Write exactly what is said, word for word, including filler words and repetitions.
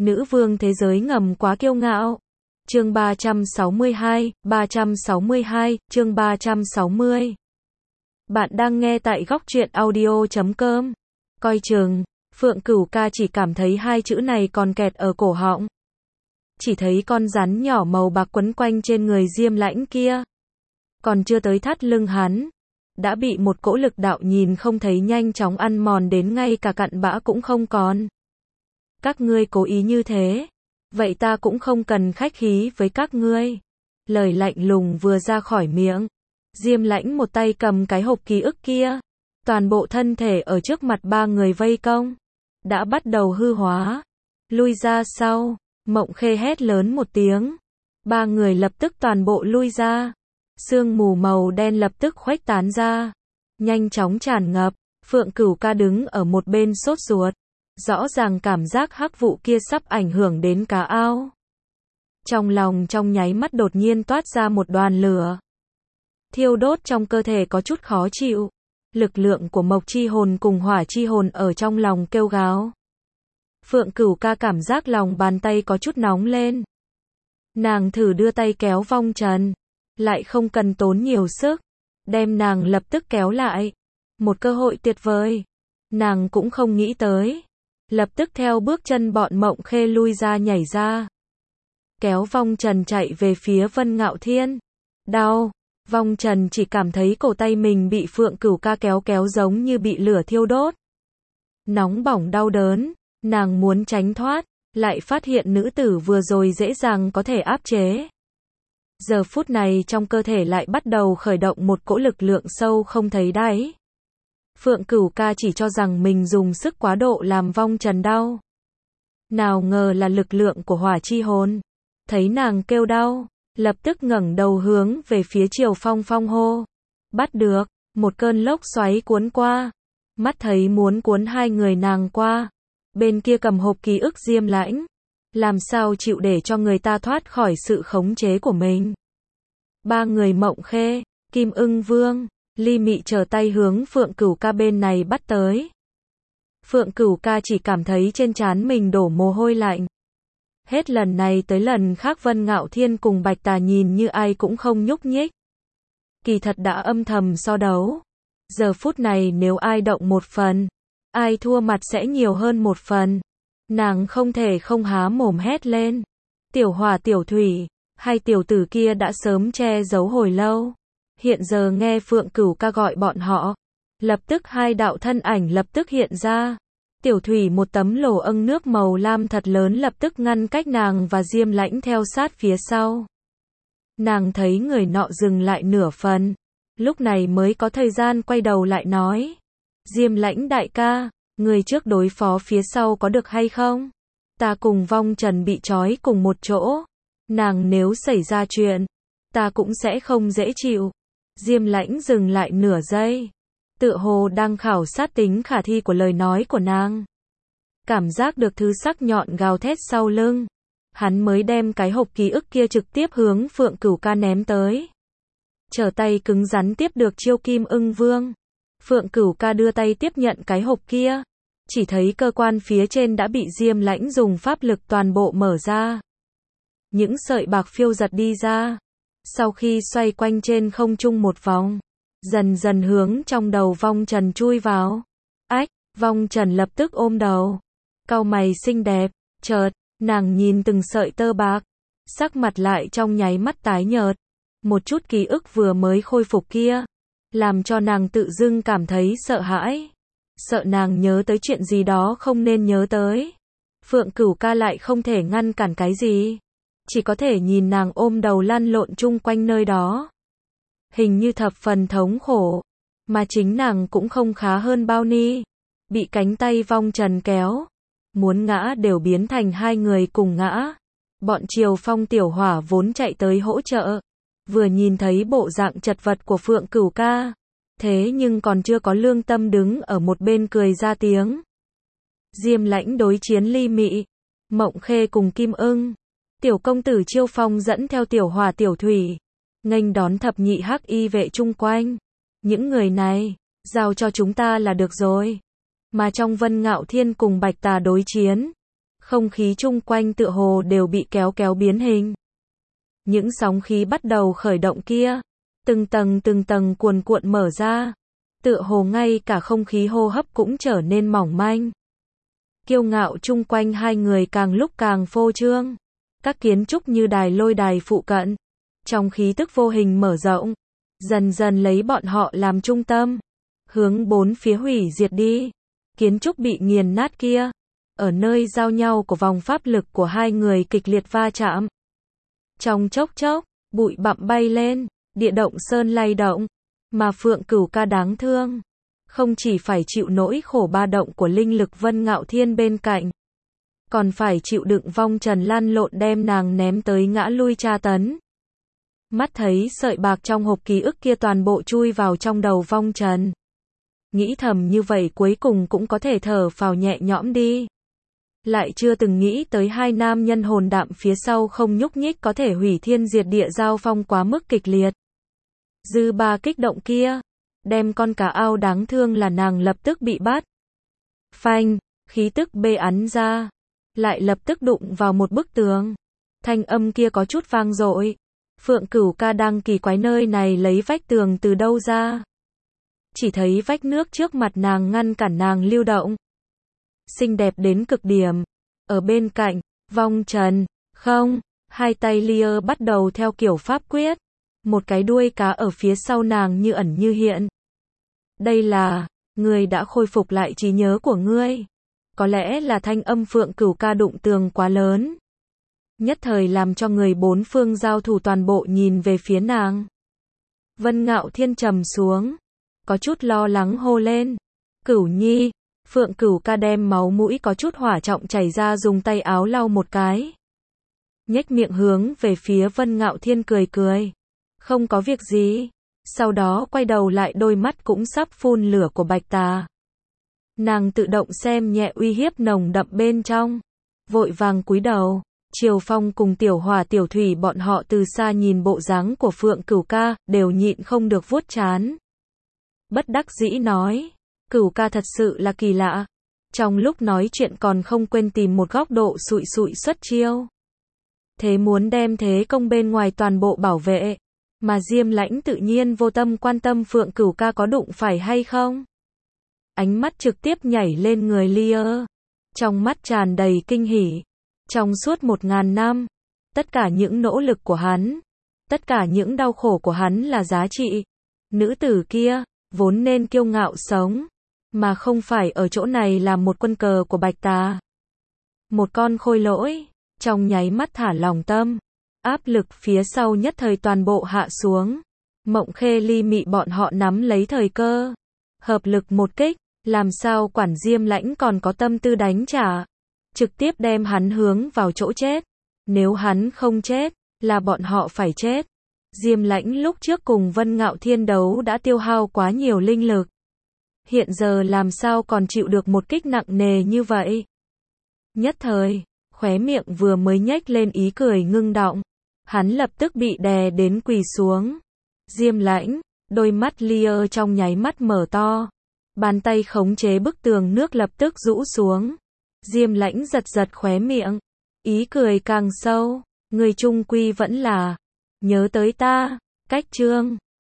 Nữ vương thế giới ngầm quá kiêu ngạo. Chương ba trăm sáu mươi hai, ba trăm sáu mươi hai, chương ba trăm sáu mươi. Bạn đang nghe tại góc truyện audio chấm com. Coi chừng, Phượng Cửu Ca chỉ cảm thấy hai chữ này còn kẹt ở cổ họng. Chỉ thấy con rắn nhỏ màu bạc quấn quanh trên người Diêm Lãnh kia. Còn chưa tới thắt lưng hắn, đã bị một cỗ lực đạo nhìn không thấy nhanh chóng ăn mòn đến ngay cả cặn bã cũng không còn. Các ngươi cố ý như thế, vậy ta cũng không cần khách khí với các ngươi. Lời lạnh lùng vừa ra khỏi miệng, Diêm Lãnh một tay cầm cái hộp ký ức kia, toàn bộ thân thể ở trước mặt ba người vây công, đã bắt đầu hư hóa. Lui ra sau, Mộng Khê hét lớn một tiếng, ba người lập tức toàn bộ lui ra. Sương mù màu đen lập tức khuếch tán ra, nhanh chóng tràn ngập. Phượng Cửu Ca đứng ở một bên sốt ruột, rõ ràng cảm giác hắc vụ kia sắp ảnh hưởng đến cá ao. Trong lòng trong nháy mắt đột nhiên toát ra một đoàn lửa, thiêu đốt trong cơ thể có chút khó chịu. Lực lượng của mộc chi hồn cùng hỏa chi hồn ở trong lòng kêu gào. Phượng Cửu Ca cảm giác lòng bàn tay có chút nóng lên. Nàng thử đưa tay kéo Vong Trần, lại không cần tốn nhiều sức, đem nàng lập tức kéo lại. Một cơ hội tuyệt vời, nàng cũng không nghĩ tới. Lập tức theo bước chân bọn Mộng Khê lui ra nhảy ra, kéo Vong Trần chạy về phía Vân Ngạo Thiên. Đau, Vong Trần chỉ cảm thấy cổ tay mình bị Phượng Cửu Ca kéo kéo giống như bị lửa thiêu đốt. Nóng bỏng đau đớn, nàng muốn tránh thoát, lại phát hiện nữ tử vừa rồi dễ dàng có thể áp chế. Giờ phút này trong cơ thể lại bắt đầu khởi động một cỗ lực lượng sâu không thấy đáy. Phượng Cửu Ca chỉ cho rằng mình dùng sức quá độ làm Vong Trần đau. Nào ngờ là lực lượng của hỏa chi hồn. Thấy nàng kêu đau, lập tức ngẩng đầu hướng về phía Triều Phong Phong hô. Bắt được, một cơn lốc xoáy cuốn qua. Mắt thấy muốn cuốn hai người nàng qua. Bên kia cầm hộp ký ức Diêm Lãnh. Làm sao chịu để cho người ta thoát khỏi sự khống chế của mình. Ba người Mộng Khê, Kim Ưng Vương, Ly Mị trở tay hướng Phượng Cửu Ca bên này bắt tới. Phượng Cửu Ca chỉ cảm thấy trên trán mình đổ mồ hôi lạnh. Hết lần này tới lần khác Vân Ngạo Thiên cùng Bạch Tà nhìn như ai cũng không nhúc nhích. Kỳ thật đã âm thầm so đấu. Giờ phút này nếu ai động một phần, ai thua mặt sẽ nhiều hơn một phần. Nàng không thể không há mồm hét lên. Tiểu Hỏa Tiểu Thủy, hai tiểu tử kia đã sớm che giấu hồi lâu. Hiện giờ nghe Phượng Cửu Ca gọi bọn họ, lập tức hai đạo thân ảnh lập tức hiện ra. Tiểu Thủy một tấm lồ âng nước màu lam thật lớn lập tức ngăn cách nàng và Diêm Lãnh theo sát phía sau. Nàng thấy người nọ dừng lại nửa phần, lúc này mới có thời gian quay đầu lại nói. Diêm Lãnh đại ca, người trước đối phó phía sau có được hay không? Ta cùng Vong Trần bị trói cùng một chỗ. Nàng nếu xảy ra chuyện, ta cũng sẽ không dễ chịu. Diêm Lãnh dừng lại nửa giây, tựa hồ đang khảo sát tính khả thi của lời nói của nàng. Cảm giác được thứ sắc nhọn gào thét sau lưng, hắn mới đem cái hộp ký ức kia trực tiếp hướng Phượng Cửu Ca ném tới. Trở tay cứng rắn tiếp được chiêu Kim Ưng Vương. Phượng Cửu Ca đưa tay tiếp nhận cái hộp kia, chỉ thấy cơ quan phía trên đã bị Diêm Lãnh dùng pháp lực toàn bộ mở ra. Những sợi bạc phiêu giật đi ra, sau khi xoay quanh trên không trung một vòng, dần dần hướng trong đầu Vong Trần chui vào. Ách, Vong Trần lập tức ôm đầu, cau mày xinh đẹp, chợt, nàng nhìn từng sợi tơ bạc, sắc mặt lại trong nháy mắt tái nhợt. Một chút ký ức vừa mới khôi phục kia, làm cho nàng tự dưng cảm thấy sợ hãi. Sợ nàng nhớ tới chuyện gì đó không nên nhớ tới. Phượng Cửu Ca lại không thể ngăn cản cái gì. Chỉ có thể nhìn nàng ôm đầu lăn lộn chung quanh nơi đó. Hình như thập phần thống khổ. Mà chính nàng cũng không khá hơn bao ni. Bị cánh tay Vong Trần kéo. Muốn ngã đều biến thành hai người cùng ngã. Bọn Triều Phong Tiểu Hỏa vốn chạy tới hỗ trợ. Vừa nhìn thấy bộ dạng chật vật của Phượng Cửu Ca. Thế nhưng còn chưa có lương tâm đứng ở một bên cười ra tiếng. Diêm Lãnh đối chiến Ly Mị, Mộng Khê cùng Kim Ưng. Tiểu công tử Chiêu Phong dẫn theo Tiểu Hỏa Tiểu Thủy, nghênh đón thập nhị hắc y vệ chung quanh. Những người này, giao cho chúng ta là được rồi. Mà trong Vân Ngạo Thiên cùng Bạch Tà đối chiến, Không khí chung quanh tựa hồ đều bị kéo kéo biến hình. Những sóng khí bắt đầu khởi động kia, từng tầng từng tầng cuồn cuộn mở ra, tựa hồ ngay cả không khí hô hấp cũng trở nên mỏng manh. Kiêu ngạo chung quanh hai người càng lúc càng phô trương. Các kiến trúc như đài lôi đài phụ cận, trong khí tức vô hình mở rộng, dần dần lấy bọn họ làm trung tâm, hướng bốn phía hủy diệt đi. Kiến trúc bị nghiền nát kia, ở nơi giao nhau của vòng pháp lực của hai người kịch liệt va chạm. Trong chốc chốc, bụi bặm bay lên, địa động sơn lay động, mà Phượng Cửu Ca đáng thương, không chỉ phải chịu nỗi khổ ba động của linh lực Vân Ngạo Thiên bên cạnh, còn phải chịu đựng vong trần lăn lộn đem nàng ném tới ngã lui tra tấn. Mắt thấy sợi bạc trong hộp ký ức kia toàn bộ chui vào trong đầu vong trần. Nghĩ thầm như vậy cuối cùng cũng có thể thở phào nhẹ nhõm đi. Lại chưa từng nghĩ tới hai nam nhân hồn đạm phía sau không nhúc nhích có thể hủy thiên diệt địa giao phong quá mức kịch liệt. Dư ba kích động kia, đem con cá ao đáng thương là nàng lập tức bị bắt. Phanh, khí tức bê ắn ra, lại lập tức đụng vào một bức tường. Thanh âm kia có chút vang dội. Phượng Cửu Ca đang kỳ quái nơi này lấy vách tường từ đâu ra. Chỉ thấy vách nước trước mặt nàng ngăn cản nàng lưu động. Xinh đẹp đến cực điểm. Ở bên cạnh, vong trần, không, hai tay Lia bắt đầu theo kiểu pháp quyết. Một cái đuôi cá ở phía sau nàng như ẩn như hiện. Đây là, ngươi đã khôi phục lại trí nhớ của ngươi. Có lẽ là thanh âm Phượng Cửu Ca đụng tường quá lớn. Nhất thời làm cho người bốn phương giao thủ toàn bộ nhìn về phía nàng. Vân Ngạo Thiên trầm xuống, có chút lo lắng hô lên. Cửu Nhi, Phượng Cửu Ca đem máu mũi có chút hỏa trọng chảy ra dùng tay áo lau một cái. Nhếch miệng hướng về phía Vân Ngạo Thiên cười cười. Không có việc gì. Sau đó quay đầu lại đôi mắt cũng sắp phun lửa của Bạch Tà. Nàng tự động xem nhẹ uy hiếp nồng đậm bên trong. Vội vàng cúi đầu. Triều Phong cùng Tiểu Hỏa Tiểu Thủy bọn họ từ xa nhìn bộ dáng của Phượng Cửu Ca, đều nhịn không được vuốt trán. Bất đắc dĩ nói, Cửu Ca thật sự là kỳ lạ. Trong lúc nói chuyện còn không quên tìm một góc độ sụi sụi xuất chiêu. Thế muốn đem thế công bên ngoài toàn bộ bảo vệ, mà Diêm Lãnh tự nhiên vô tâm quan tâm Phượng Cửu Ca có đụng phải hay không. Ánh mắt trực tiếp nhảy lên người Lia, trong mắt tràn đầy kinh hỉ. Trong suốt một ngàn năm, tất cả những nỗ lực của hắn, tất cả những đau khổ của hắn là giá trị. Nữ tử kia, vốn nên kiêu ngạo sống, mà không phải ở chỗ này làm một quân cờ của Bạch Tà. Một con khôi lỗi, trong nháy mắt thả lòng tâm, áp lực phía sau nhất thời toàn bộ hạ xuống. Mộng Khê Ly Mị bọn họ nắm lấy thời cơ, hợp lực một kích, làm sao quản Diêm Lãnh còn có tâm tư đánh trả. Trực tiếp đem hắn hướng vào chỗ chết. Nếu hắn không chết, là bọn họ phải chết. Diêm Lãnh lúc trước cùng Vân Ngạo Thiên đấu đã tiêu hao quá nhiều linh lực. Hiện giờ làm sao còn chịu được một kích nặng nề như vậy. Nhất thời, khóe miệng vừa mới nhếch lên ý cười ngưng đọng. Hắn lập tức bị đè đến quỳ xuống. Diêm Lãnh, đôi mắt Lia trong nháy mắt mở to. Bàn tay khống chế bức tường nước lập tức rũ xuống. Diêm Lãnh giật giật khóe miệng, ý cười càng sâu, người trung quy vẫn là, nhớ tới ta, cách chương